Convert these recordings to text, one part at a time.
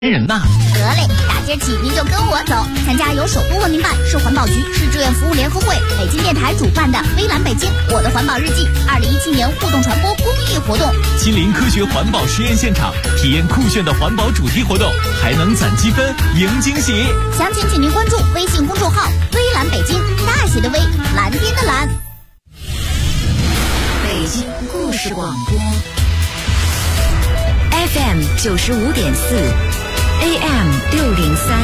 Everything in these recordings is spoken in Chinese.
人呐， 得嘞，大街起您就跟我走，参加由首都文明办、市环保局、市志愿服务联合会、北京电台主办的微蓝北京我的环保日记2017年互动传播公益活动， 亲临科学环保实验现场，体验酷炫的环保主题活动，还能攒积分赢惊喜。 详情请您关注微信公众号微蓝北京，大写的微，蓝天的蓝。 北京故事广播 FM 95.4，AM 603，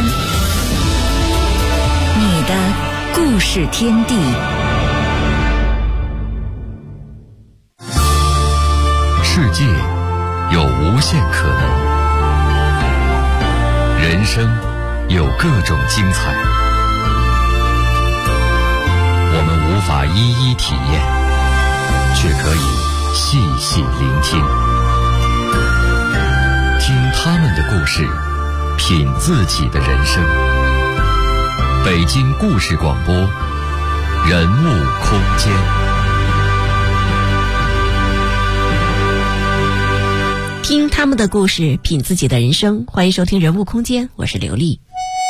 你的故事天地。 世界有无限可能，人生有各种精彩，我们无法一一体验，却可以细细聆听，听他们的故事，品自己的人生。北京故事广播，人物空间。 听他们的故事，品自己的人生。欢迎收听人物空间，我是刘丽。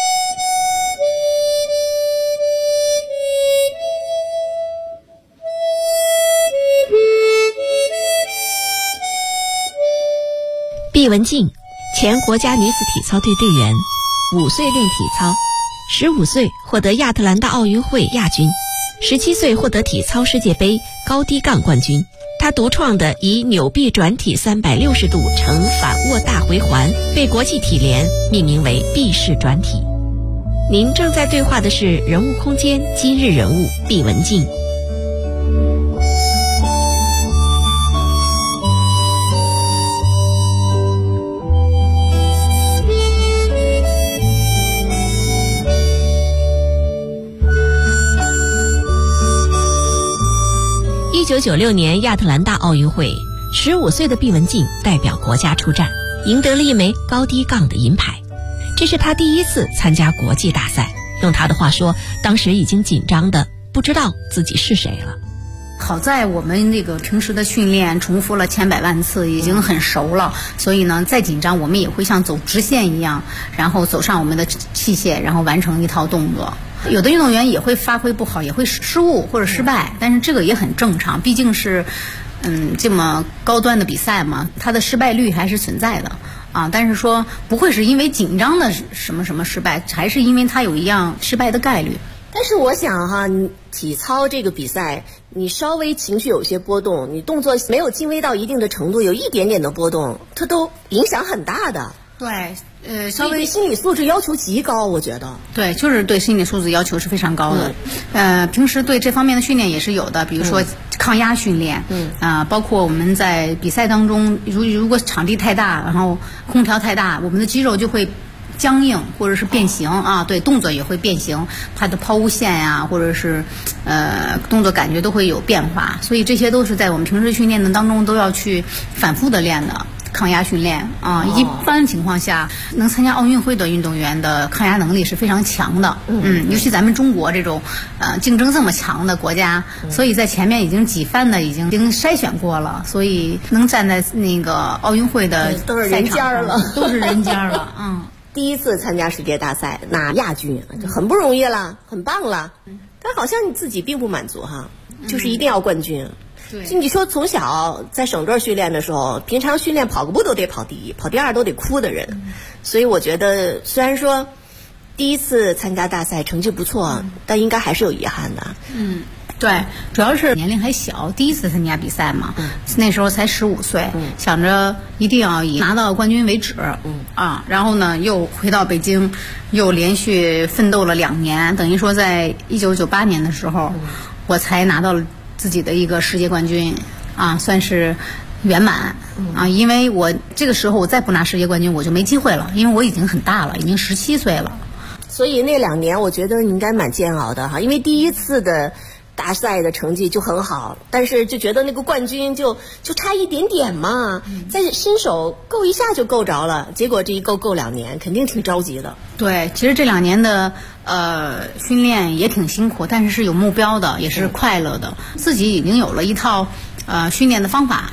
毕雯静，前国家女子体操队队员，5岁练体操，15岁获得亚特兰大奥运会亚军，17岁获得体操世界杯高低杠冠军。他独创的以扭臂转体360度呈反握大回环被国际体联命名为臂式转体。您正在对话的是人物空间今日人物毕雯静。1996年亚特兰大奥运会，15岁的毕雯静代表国家出战，赢得了一枚高低杠的银牌。这是她第一次参加国际大赛，用她的话说，当时已经紧张的不知道自己是谁了。 好在我们那个平时的训练重复了千百万次，已经很熟了，所以呢，再紧张我们也会像走直线一样，然后走上我们的器械，然后完成一套动作。有的运动员也会发挥不好，也会失误或者失败，但是这个也很正常，毕竟是这么高端的比赛嘛，它的失败率还是存在的啊。但是说不会是因为紧张的什么什么失败，还是因为它有一样失败的概率。 但是我想哈，你体操这个比赛，你稍微情绪有些波动，你动作没有精微到一定的程度，有一点点的波动，它都影响很大的。 对， 稍微心理素质要求极高，我觉得。 对，就是对心理素质要求是非常高的。平时对这方面的训练也是有的，比如说抗压训练，包括我们在比赛当中，如果场地太大，然后空调太大，我们的肌肉就会僵硬或者是变形啊，对，动作也会变形，它的抛物线呀，或者是动作感觉都会有变化，所以这些都是在我们平时训练的当中都要去反复的练的。抗压训练啊，一般情况下能参加奥运会的运动员的抗压能力是非常强的。尤其咱们中国这种竞争这么强的国家，所以在前面已经几番的已经筛选过了，所以能站在那个奥运会的都是人家了， 都是人家了。 第一次参加世界大赛拿亚军，就很不容易了，很棒了。但好像你自己并不满足哈，就是一定要冠军。 对， 就你说从小在省队训练的时候，平常训练跑个步都得跑第一，跑第二都得哭的人，所以我觉得虽然说第一次参加大赛成绩不错，但应该还是有遗憾的。 对，主要是年龄还小，第一次参加比赛嘛，那时候才15岁，想着一定要以拿到冠军为止，然后呢又回到北京，又连续奋斗了2年，等于说在1998年的时候，我才拿到了自己的一个世界冠军啊，算是圆满啊。因为我这个时候我再不拿世界冠军我就没机会了，因为我已经很大了，已经17岁了。 所以那2年我觉得你应该蛮煎熬的哈，因为第一次的大赛的成绩就很好，但是就觉得那个冠军就差一点点嘛，在新手够一下就够着了，结果这一够2年，肯定挺着急的。 对，其实这2年的训练也挺辛苦，但是是有目标的，也是快乐的，自己已经有了一套训练的方法。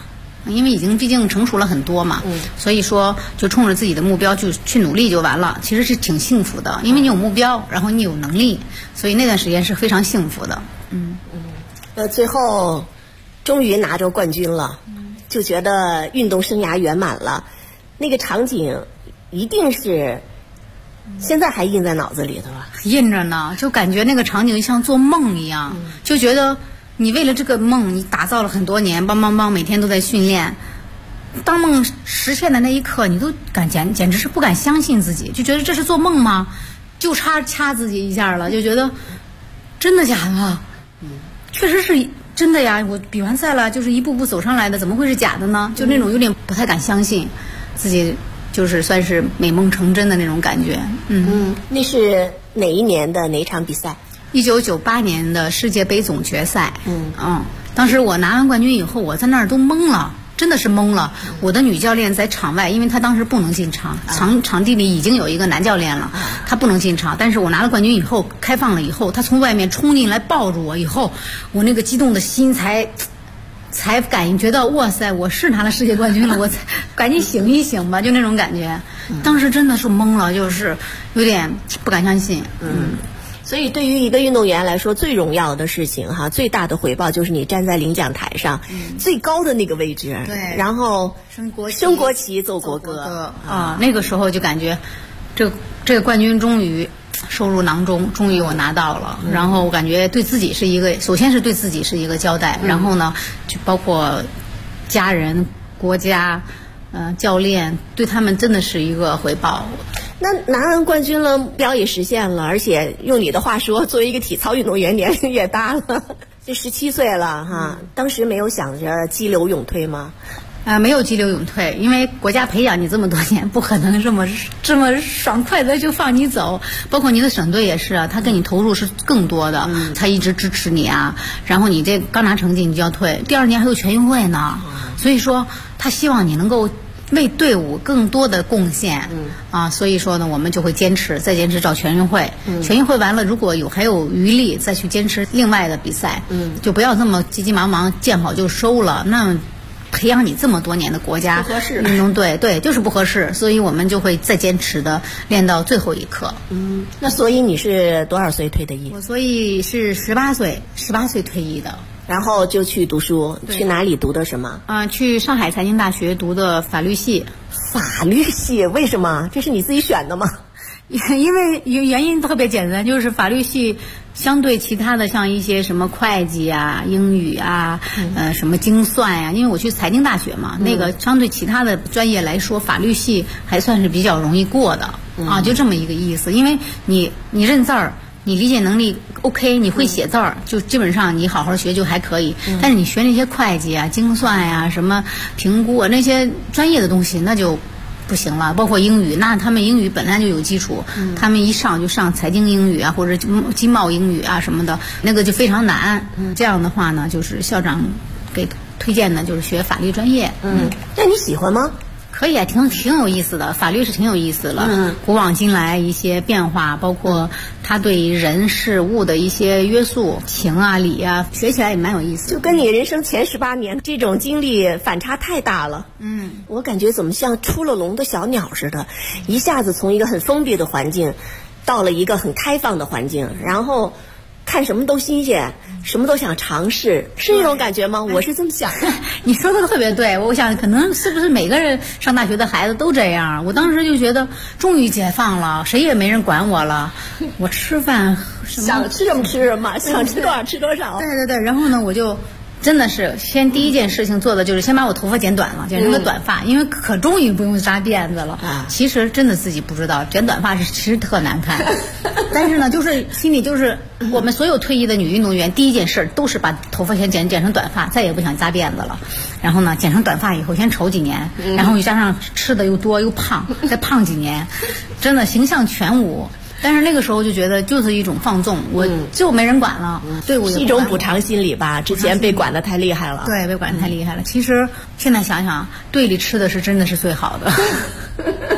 因为已经毕竟成熟了很多嘛，所以说就冲着自己的目标就去努力就完了，其实是挺幸福的，因为你有目标，然后你有能力，所以那段时间是非常幸福的。 最后终于拿着冠军了，就觉得运动生涯圆满了。那个场景一定是现在还印在脑子里的吧？ 印着呢，就感觉那个场景像做梦一样，就觉得你为了这个梦，你打造了很多年，每天都在训练。当梦实现的那一刻，你都简直是不敢相信自己，就觉得这是做梦吗？就差掐自己一下了，就觉得真的假的？确实是真的呀！我比完赛了，就是一步步走上来的，怎么会是假的呢？就那种有点不太敢相信，自己就是算是美梦成真的那种感觉。 那是哪一年的哪一场比赛 ？1998年的世界杯总决赛。当时我拿完冠军以后，我在那儿都懵了。真的是懵了，我的女教练在场外，因为她当时不能进场，场地里已经有一个男教练了，她不能进场。但是我拿了冠军以后，开放了以后，她从外面冲进来抱住我以后，我那个激动的心才感觉到，哇塞，我是拿了世界冠军了，我才赶紧醒一醒吧，就那种感觉。当时真的是懵了，就是有点不敢相信。 所以对于一个运动员来说，最荣耀的事情最大的回报就是你站在领奖台上，最高的那个位置， 对， 然后升国旗奏国歌那个时候就感觉这个冠军终于收入囊中，终于我拿到了。然后我感觉对自己是一个，首先是对自己是一个交代，然后呢就包括家人、国家、教练，对他们真的是一个回报。 那拿完冠军了，目标也实现了，而且用你的话说，作为一个体操运动员，年龄也大了，这17岁了当时没有想着激流勇退吗？ 没有激流勇退，因为国家培养你这么多年，不可能这么爽快的就放你走。包括你的省队也是啊，他跟你投入是更多的，他一直支持你啊。然后你这刚拿成绩你就要退，第2年还有全运会呢，所以说他希望你能够为队伍更多的贡献，所以说呢，我们就会再坚持找全运会。全运会完了，如果还有余力，再去坚持另外的比赛，就不要这么急急忙忙见好就收了。那培养你这么多年的国家运动队，对，就是不合适，所以我们就会再坚持的练到最后一刻。 那所以你是多少岁退的役？ 我所以是18岁退役的。 然后就去读书，去哪里读的什么？ 去上海财经大学读的法律系。 法律系为什么？这是你自己选的吗？ 因为原因特别简单，就是法律系相对其他的像一些什么会计啊、英语啊、什么精算呀，因为我去财经大学嘛，那个相对其他的专业来说，法律系还算是比较容易过的就这么一个意思。因为你认字儿，你理解能力 OK， 你会写字儿，就基本上你好好学就还可以。但是你学那些会计啊、精算呀、什么评估啊那些专业的东西，那就不行了。包括英语，那他们英语本来就有基础，他们一上就上财经英语啊，或者经贸英语啊什么的，那个就非常难。这样的话呢，就是校长给推荐的就是学法律专业。 那你喜欢吗？ 可以啊，挺有意思的，法律是挺有意思了。古往今来一些变化，包括它对人事物的一些约束、情啊、理啊，学起来也蛮有意思。 就跟你人生前18年这种经历反差太大了。我感觉怎么像出了笼的小鸟似的，一下子从一个很封闭的环境，到了一个很开放的环境，然后看什么都新鲜，什么都想尝试，是那种感觉吗？我是这么想的。 你说的特别对，我想可能是不是每个人上大学的孩子都这样。我当时就觉得终于解放了，谁也没人管我了，我吃饭想吃什么吃什么，想吃多少吃多少。 对，然后呢，我就真的是第一件事情做的就是先把我头发剪短了，剪成个短发，因为可终于不用扎辫子了。其实真的自己不知道剪短发其实特难看，但是呢，就是心里就是我们所有退役的女运动员第一件事都是把头发先剪成短发，再也不想扎辫子了。然后呢，剪成短发以后先丑几年，然后又加上吃的又多又胖，再胖几年，真的形象全无。但是那个时候就觉得就是一种放纵，我就没人管了，队伍也是一种补偿心理吧。之前被管得太厉害了， 对，被管得太厉害了。其实现在想想，队里吃的是真的是最好的，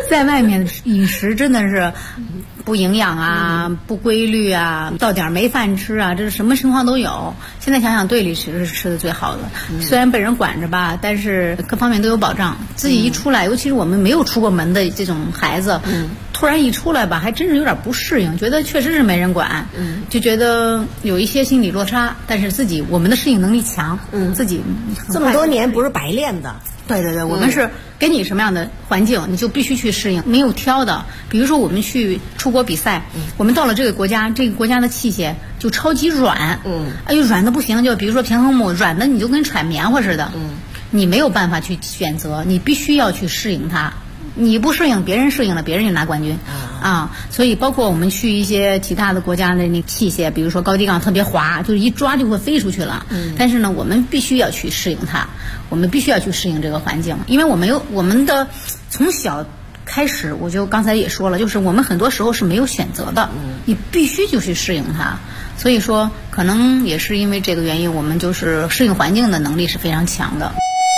在外面饮食真的是不营养啊，不规律啊，到点没饭吃啊，这是什么情况都有。现在想想，队里其实是吃的最好的，虽然被人管着吧，但是各方面都有保障。自己一出来，尤其是我们没有出过门的这种孩子，突然一出来吧，还真是有点不适应，觉得确实是没人管，就觉得有一些心理落差。但是我们的适应能力强，自己这么多年不是白练的。 对对对，我们是给你什么样的环境，你就必须去适应，没有挑的。比如说我们去出国比赛，我们到了这个国家，这个国家的器械就超级软，哎呦软的不行，就比如说平衡木软的，你就跟揣棉花似的，你没有办法去选择，你必须要去适应它。你不适应，别人适应了，别人就拿冠军啊！所以包括我们去一些其他的国家的那器械，比如说高低杠特别滑，就是一抓就会飞出去了。但是呢，我们必须要去适应它，我们必须要去适应这个环境，因为我们的从小开始，我就刚才也说了，就是我们很多时候是没有选择的，你必须就去适应它。所以说，可能也是因为这个原因，我们就是适应环境的能力是非常强的。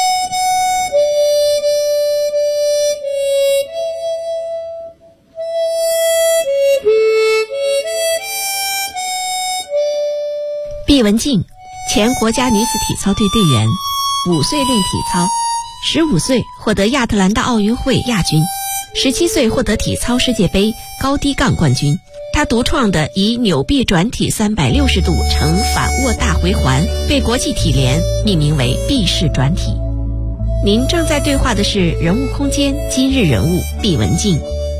毕雯静，前国家女子体操队队员，5岁练体操，15岁获得亚特兰大奥运会亚军，17岁获得体操世界杯高低杠冠军。她独创的以扭臂转体360度呈反握大回环，被国际体联命名为臂式转体。您正在对话的是人物空间今日人物毕雯静。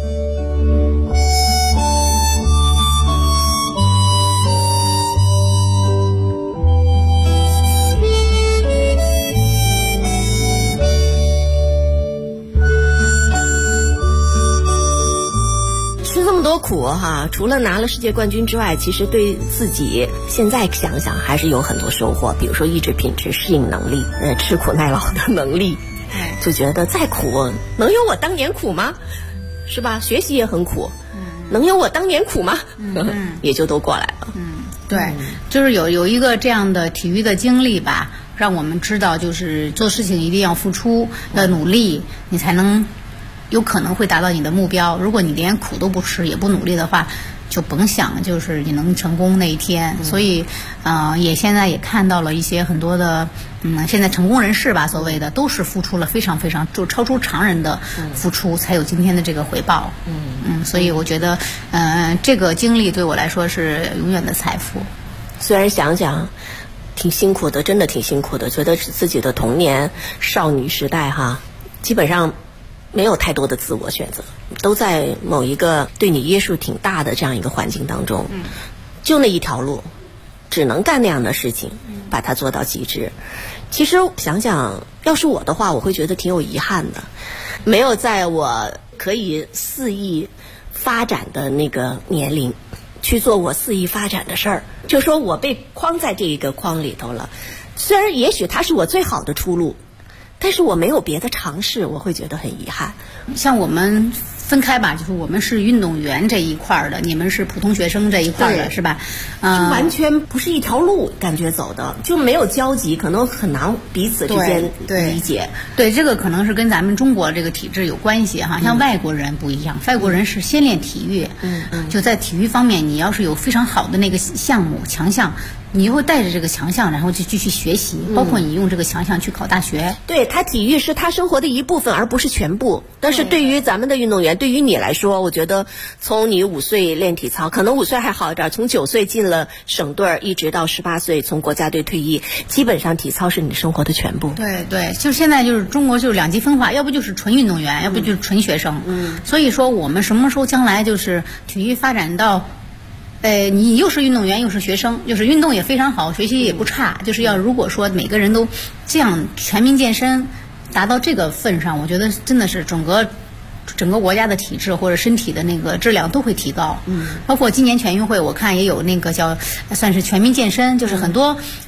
多苦哈！除了拿了世界冠军之外，其实对自己现在想想还是有很多收获，比如说意志品质、适应能力、吃苦耐劳的能力，就觉得再苦能有我当年苦吗？是吧？学习也很苦，能有我当年苦吗？也就都过来了。 对，就是有一个这样的体育的经历吧，让我们知道，就是做事情一定要付出的努力，你才能有可能会达到你的目标。如果你连苦都不吃也不努力的话，就甭想就是你能成功那一天。所以也现在也看到了一些很多的现在成功人士吧，所谓的都是付出了非常非常就超出常人的付出，才有今天的这个回报。所以我觉得这个经历对我来说是永远的财富。 虽然想想挺辛苦的，真的挺辛苦的，觉得自己的童年少女时代哈，基本上没有太多的自我选择，都在某一个对你约束挺大的这样一个环境当中，就那一条路，只能干那样的事情，把它做到极致。其实想想，要是我的话，我会觉得挺有遗憾的，没有在我可以肆意发展的那个年龄去做我肆意发展的事儿，就说我被框在这一个框里头了。虽然也许它是我最好的出路，但是我没有别的尝试，我会觉得很遗憾。 像我们分开吧，就是我们是运动员这一块的，你们是普通学生这一块的，是吧？ 就完全不是一条路，感觉走的就没有交集，可能很难彼此之间理解。 对，这个可能是跟咱们中国这个体制有关系哈。像外国人不一样，外国人是先练体育，就在体育方面，你要是有非常好的那个项目强项，你就会带着这个强项，然后就继续学习，包括你用这个强项去考大学。 对，他体育是他生活的一部分，而不是全部。但是对于咱们的运动员，对于你来说，我觉得从你5岁练体操，可能5岁还好一点，从9岁进了省队，一直到18岁从国家队退役，基本上体操是你生活的全部。 对，就是现在就是中国就是两极分化，要不就是纯运动员，要不就是纯学生。所以说我们什么时候将来就是体育发展到你又是运动员又是学生，就是运动也非常好，学习也不差，就是要如果说每个人都这样全民健身达到这个份上，我觉得真的是整个国家的体质或者身体的那个质量都会提高。包括今年全运会我看也有那个叫算是全民健身，就是很多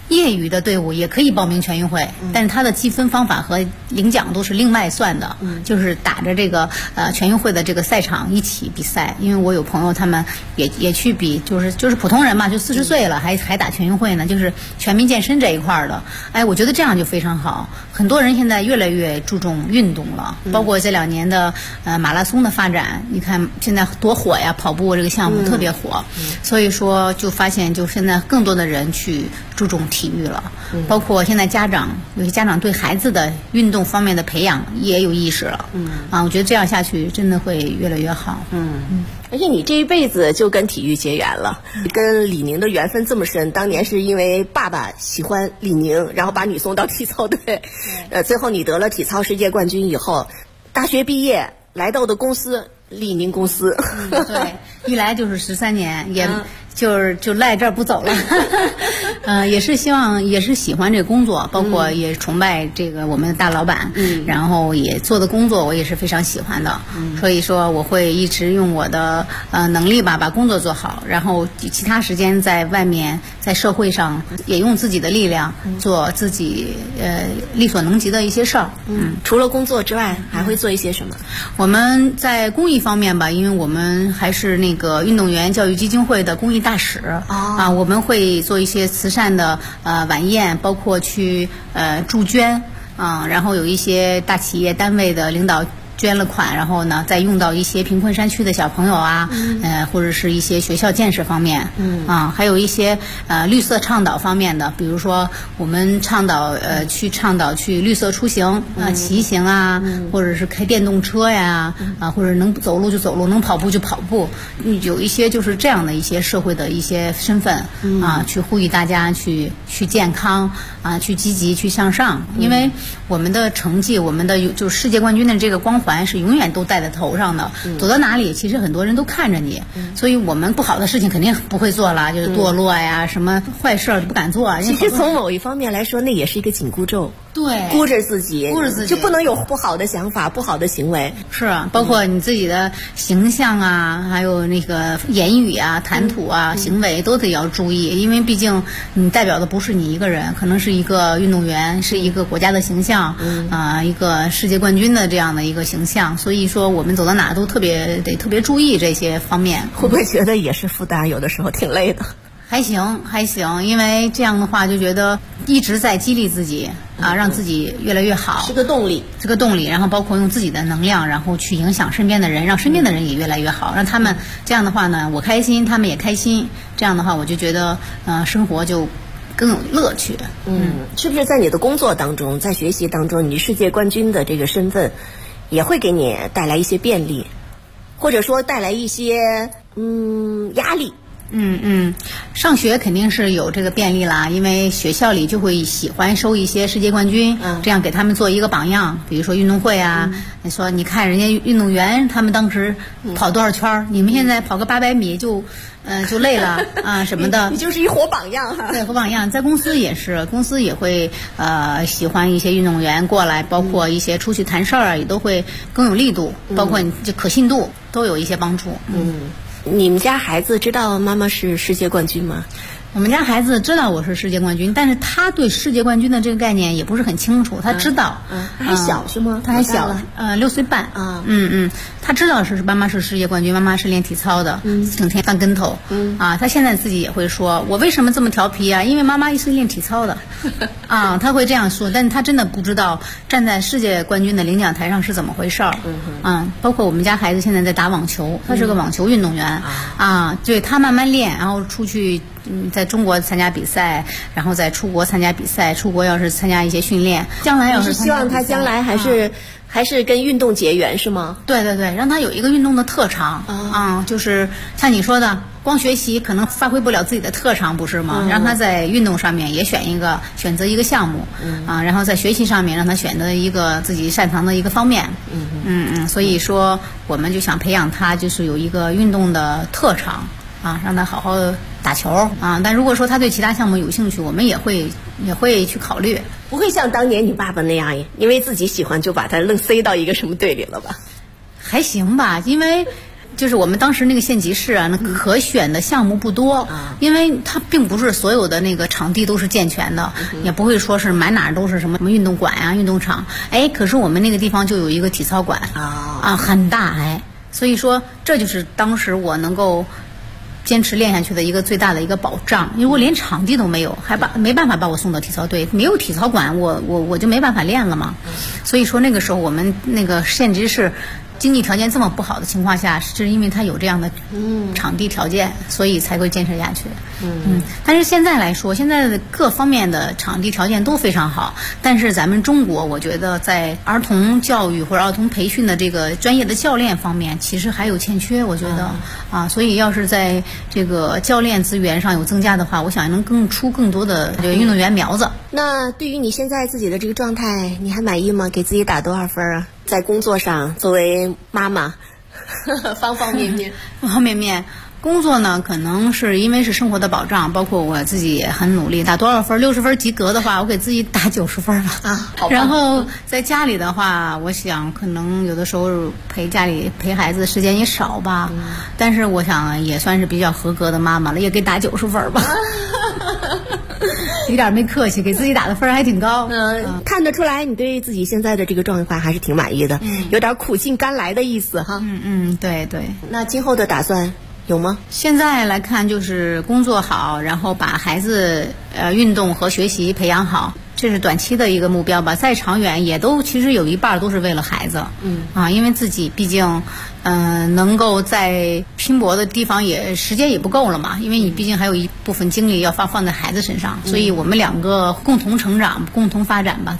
业余的队伍也可以报名全运会，但是它的计分方法和领奖都是另外算的，就是打着这个全运会的这个赛场一起比赛。因为我有朋友他们也去比，就是普通人嘛，就40岁了还打全运会呢，就是全民健身这一块的。哎，我觉得这样就非常好。很多人现在越来越注重运动了，包括这2年的马拉松的发展，你看现在多火呀，跑步这个项目特别火，所以说就发现就现在更多的人去注重体育了，包括现在有些家长对孩子的运动方面的培养也有意识了，我觉得这样下去真的会越来越好。 而且你这一辈子就跟体育结缘了，跟李宁的缘分这么深，当年是因为爸爸喜欢李宁，然后把你送到体操队，最后你得了体操世界冠军以后，大学毕业来到的公司李宁公司， 对，一来就是13年，也就赖这儿不走了。也是希望，也是喜欢这个工作，包括也崇拜这个我们的大老板，然后也做的工作我也是非常喜欢的，所以说我会一直用我的能力吧，把工作做好，然后其他时间在外面在社会上也用自己的力量做自己力所能及的一些事儿。 除了工作之外还会做一些什么？ 我们在公益方面吧，因为我们还是那个运动员教育基金会的公益大使，我们会做一些慈善的晚宴，包括去助捐，然后有一些大企业单位的领导捐了款，然后呢再用到一些贫困山区的小朋友啊，或者是一些学校建设方面，还有一些绿色倡导方面的，比如说我们倡导去绿色出行骑行啊，或者是开电动车呀，或者能走路就走路，能跑步就跑步，有一些就是这样的一些社会的一些身份去呼吁大家去健康去积极去向上，因为我们的成绩，我们的就是世界冠军的这个光环是永远都戴在头上的，走到哪里其实很多人都看着你，所以我们不好的事情肯定不会做了，就是堕落呀，什么坏事儿不敢做。 其实从某一方面来说，那也是一个紧箍咒。 对， 箍着自己就不能有不好的想法、不好的行为。 是啊，包括你自己的形象啊，还有那个言语啊、谈吐啊、行为都得要注意，因为毕竟你代表的不是你一个人，可能是一个运动员，是一个国家的形象，一个世界冠军的这样的一个形象，所以说我们走到哪都特别注意这些方面。 会不会觉得也是负担？有的时候挺累的。 还行，因为这样的话就觉得一直在激励自己让自己越来越好， 是个动力。 然后包括用自己的能量，然后去影响身边的人，让身边的人也越来越好，让他们这样的话呢，我开心，他们也开心。这样的话，我就觉得生活就更有乐趣。 是不是在你的工作当中，在学习当中，你世界冠军的这个身份也会给你带来一些便利，或者说带来一些压力？ 上学肯定是有这个便利啦，因为学校里就会喜欢收一些世界冠军，这样给他们做一个榜样。比如说运动会啊，你说你看人家运动员他们当时跑多少圈，你们现在跑个800米就累了什么的。 你就是一活榜样哈。 对，活榜样。在公司也是，公司也会喜欢一些运动员过来，包括一些出去谈事儿也都会更有力度，包括你这可信度都有一些帮助。 你们家孩子知道妈妈是世界冠军吗？ 我们家孩子知道我是世界冠军，但是他对世界冠军的这个概念也不是很清楚。他知道， 他还小是吗？ 他还小，6岁半。他知道妈妈是世界冠军，妈妈是练体操的，整天翻跟头。他现在自己也会说，我为什么这么调皮啊？因为妈妈是练体操的。他会这样说，但是他真的不知道站在世界冠军的领奖台上是怎么回事儿。包括我们家孩子现在在打网球，他是个网球运动员。对，他慢慢练，然后出去。在中国参加比赛，然后再出国参加比赛，出国要是参加一些训练，将来要是希望他将来还是跟运动结缘是吗？ 对，让他有一个运动的特长就是像你说的，光学习可能发挥不了自己的特长，不是吗？让他在运动上面也选择一个项目，然后在学习上面让他选择一个自己擅长的一个方面。所以说我们就想培养他，就是有一个运动的特长。让他好好打球但如果说他对其他项目有兴趣，我们也会去考虑。 不会像当年你爸爸那样，因为自己喜欢就把他愣塞到一个什么队里了吧？ 还行吧，因为就是我们当时那个县级市啊，那可选的项目不多，因为它并不是所有的那个场地都是健全的，也不会说是满哪都是什么运动馆啊、运动场。哎，可是我们那个地方就有一个体操馆很大哎，所以说这就是当时我能够坚持练下去的一个最大的一个保障，因为我连场地都没有，没办法把我送到体操队，没有体操馆，我就没办法练了嘛。所以说那个时候我们那个县级市经济条件这么不好的情况下，是因为它有这样的场地条件，所以才会坚持下去。但是现在来说，现在的各方面的场地条件都非常好，但是咱们中国，我觉得在儿童教育或者儿童培训的这个专业的教练方面，其实还有欠缺，我觉得所以要是在这个教练资源上有增加的话，我想能出更多的这个运动员苗子。 那对于你现在自己的这个状态，你还满意吗？给自己打多少分啊？在工作上，作为妈妈，方方面面。工作呢，可能是因为是生活的保障，包括我自己也很努力。打多少分？60分及格的话，我给自己打90分吧。然后在家里的话，我想可能有的时候陪孩子的时间也少吧。但是我想也算是比较合格的妈妈了，也给打90分吧。一点没客气，给自己打的分还挺高。 看得出来你对自己现在的这个状况还是挺满意的，有点苦尽甘来的意思哈。 对。 那今后的打算有吗？ 现在来看就是工作好，然后把孩子运动和学习培养好，这是短期的一个目标吧。再长远也都其实有一半都是为了孩子。因为自己毕竟能够在拼搏的地方时间也不够了嘛，因为你毕竟还有一部分精力要放在孩子身上，所以我们两个共同成长、共同发展吧。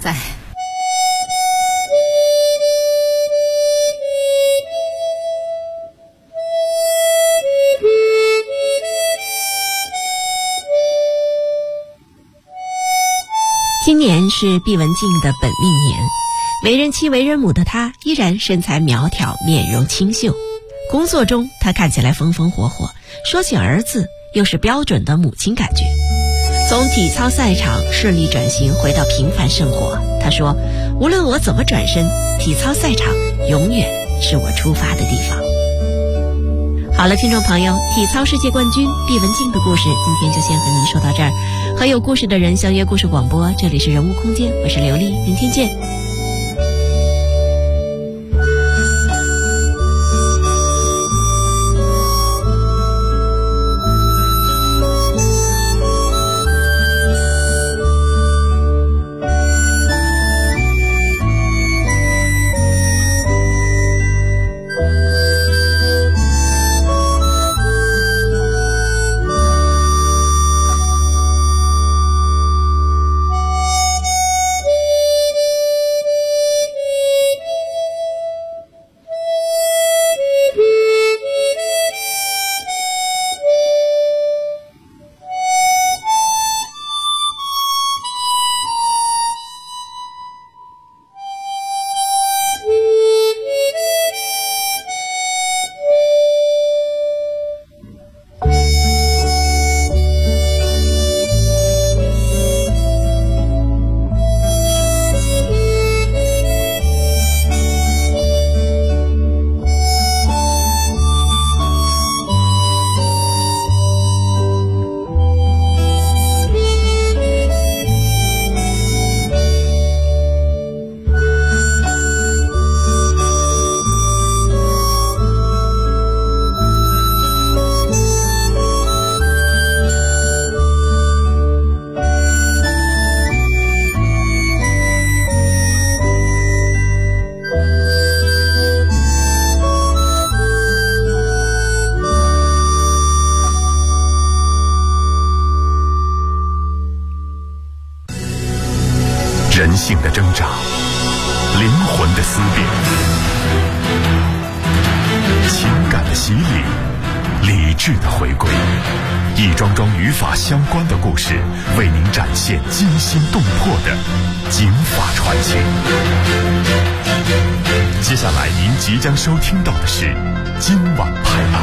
今年是毕文静的本命年，为人妻为人母的她依然身材苗条，面容清秀。工作中她看起来风风火火，说起儿子又是标准的母亲感觉。从体操赛场顺利转型回到平凡生活，她说无论我怎么转身，体操赛场永远是我出发的地方。好了，听众朋友，体操世界冠军毕文静的故事今天就先和您说到这儿。和有故事的人相约故事广播，这里是人物空间，我是刘丽，明天见。 人性的挣扎，灵魂的思辨，情感的洗礼，理智的回归，一桩桩与法相关的故事，为您展现惊心动魄的警法传奇。接下来您即将收听到的是今晚拍案。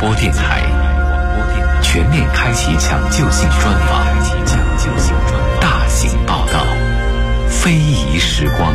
播电台全面开启抢救性专访，大型报道，非遗时光。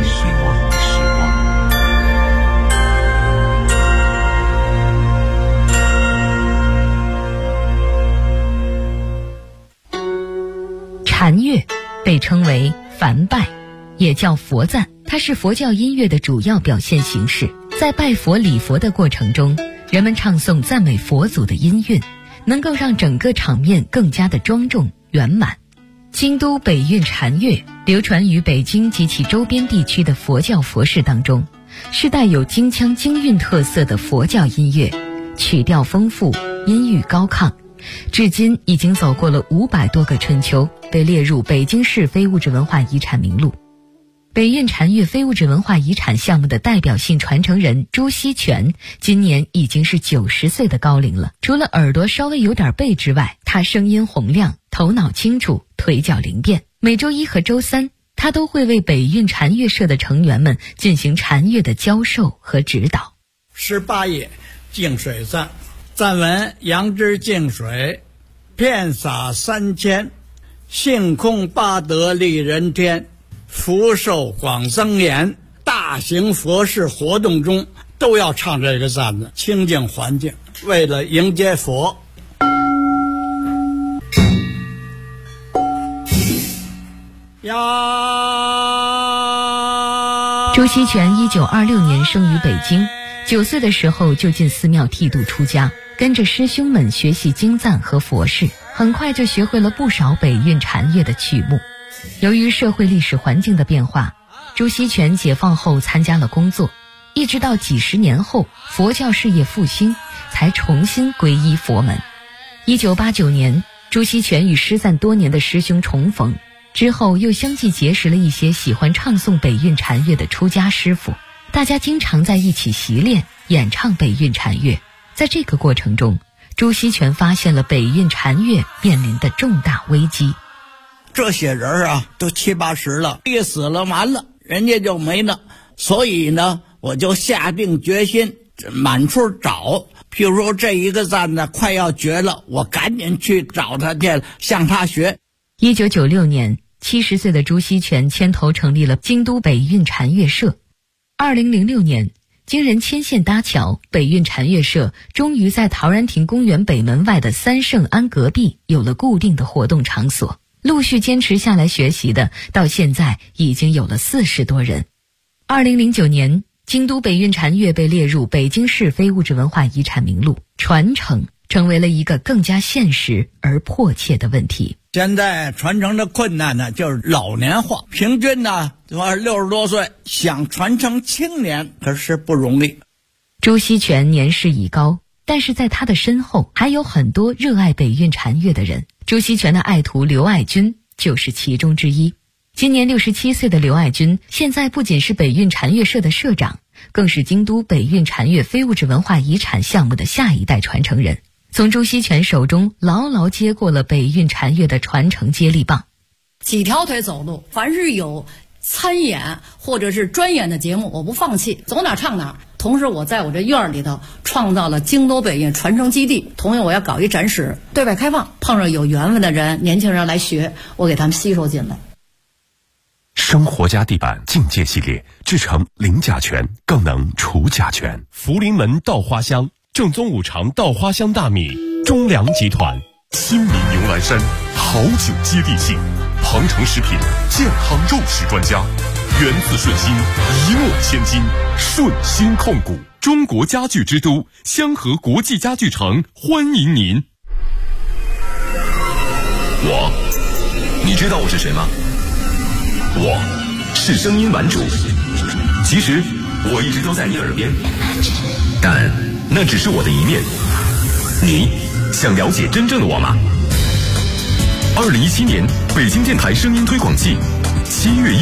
禅乐被称为梵拜，也叫佛赞，它是佛教音乐的主要表现形式。在拜佛礼佛的过程中，人们唱诵赞美佛祖的音韵，能够让整个场面更加的庄重圆满。京都北韵禅乐流传于北京及其周边地区的佛教佛事当中，是带有京腔京韵特色的佛教音乐，曲调丰富，音域高亢，至今已经走过了500多个春秋，被列入北京市非物质文化遗产名录。北韵禅乐非物质文化遗产项目的代表性传承人朱锡全今年已经是90岁的高龄了。除了耳朵稍微有点背之外，他声音洪亮，头脑清楚，腿脚灵便。每周1和周3，他都会为北韵禅乐社的成员们进行禅乐的教授和指导。 18页净水赞，赞文：杨枝净水，遍洒3000，性空八德利人天，福寿广增延。大型佛事活动中都要唱这个赞子，清净环境，为了迎接佛。呀！ 朱锡全1926年生于北京，9岁的时候就进寺庙剃度出家，跟着师兄们学习经赞和佛事，很快就学会了不少北韵禅乐的曲目。由于社会历史环境的变化，朱锡全解放后参加了工作，一直到几十年后佛教事业复兴，才重新皈依佛门。1989年，朱锡全与失散多年的师兄重逢，之后又相继结识了一些喜欢唱诵北韵禅乐的出家师傅，大家经常在一起习练演唱北韵禅乐。在这个过程中，朱锡全发现了北韵禅乐面临的重大危机。 这些人啊，都70、80了，一死了完了，人家就没了。所以呢，我就下定决心满处找。譬如说这一个赞呢快要绝了，我赶紧去找他去，向他学。 1996年，70岁的朱锡全牵头成立了京都北韵禅乐社。2006年，经人牵线搭桥，北韵禅乐社终于在陶然亭公园北门外的三圣庵隔壁有了固定的活动场所。陆续坚持下来学习的，到现在已经有了40多人。2009年，京都北韵禅乐被列入北京市非物质文化遗产名录，传承成为了一个更加现实而迫切的问题。 现在传承的困难呢，就是老年化，平均呢60多岁，想传承青年可是不容易。 朱锡全年事已高，但是在他的身后还有很多热爱北韵禅乐的人。朱锡全的爱徒刘爱军就是其中之一。今年67岁的刘爱军，现在不仅是北韵禅乐社的社长，更是京都北韵禅乐非物质文化遗产项目的下一代传承人，从朱锡全手中牢牢接过了北韵禅乐的传承接力棒。 几条腿走路，凡是有参演或者是专演的节目，我不放弃，走哪唱哪。同时我在我这院里头创造了京都北韵传承基地，同样我要搞一展示，对外开放，碰上有缘分的人，年轻人来学，我给他们吸收进来。 生活家地板境界系列，制成零甲醛，更能除甲醛。 福临门稻花香，正宗五常稻花香大米，中粮集团。 新民牛栏山，好酒接地气。鹏程食品健康肉食专家，源自顺心，一诺千金，顺心控股。中国家具之都香河国际家具城欢迎您。 你知道我是谁吗？我是声音玩主，其实我一直都在你耳边，但那只是我的一面。你想了解真正的我吗？2017年北京电台声音推广季7月1